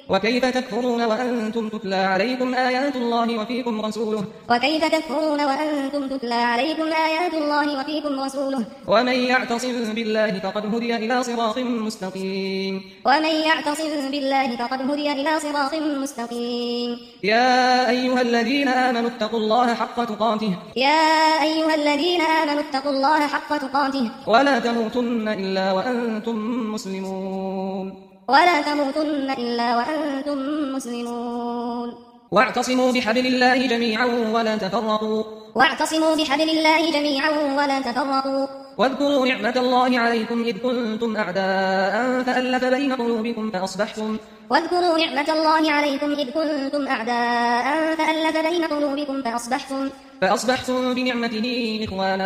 وكيف تكفرون وأنتم تتلى عليكم آيات الله وفيكم رسوله وكيف تكفرون وأنتم تتلى عليكم آيات الله وفيكم رسوله ومن يعتصم بالله فقد هدي إلى صراط مستقيم ومن يعتصم بالله فقد هدي إلى صراط مستقيم يا أيها الذين آمنوا اتقوا الله حق تقاته يا أيها الذين آمنوا اتقوا الله حق تقاته ولا تموتن إلا وأنتم مسلمون ولا تموتن إلا وأنتم مسلمون واعتصموا بحبل الله جميعا ولا تفرقوا واعتصموا بحبل الله جميعا ولا تفرقوا واذكروا نعمة الله عليكم إذ كنتم أعداء فألف بين قلوبكم واذكروا نعمة الله عليكم إذ كنتم أعداء فألف بين قلوبكم فأصبحتم بنعمته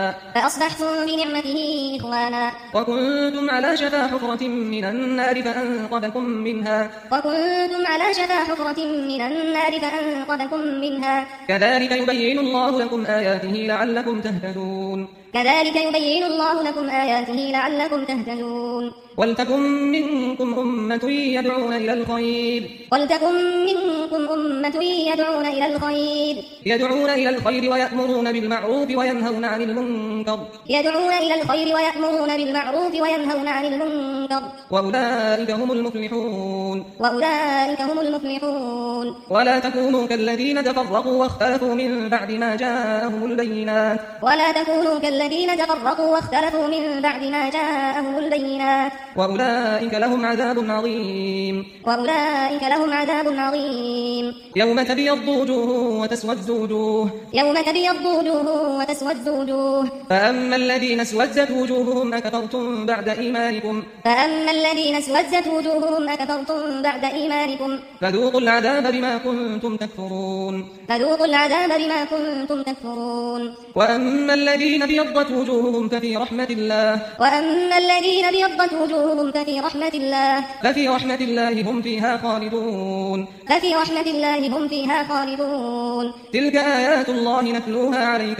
إخوانا وكنتم على شفا حفرة من النار فأنقذكم منها كذلك يبين الله لكم آياته لعلكم تهتدون ولتكن منكم أمة يدعون إلى الخير ويأمرون بالمعروف وينهون عن المنكر وأولئك هم المفلحون ولا تكونوا كالذين تفرقوا واختلفوا من بعد ما جاءهم البينات وأولئك لهم عذاب عظيم يوم تبيض وجوه وتسود وجوه فأما الذين اسودت وجوههم أكفرتم بعد إيمانكم فذوقوا العذاب بما كنتم تكفرون وأما الذين ابيضت وجوههم ففي رحمة الله هم فيها خالدون تلك آيات الله نتلوها عليك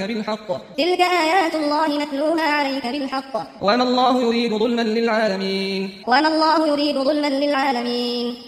بالحق وما الله يريد ظلما للعالمين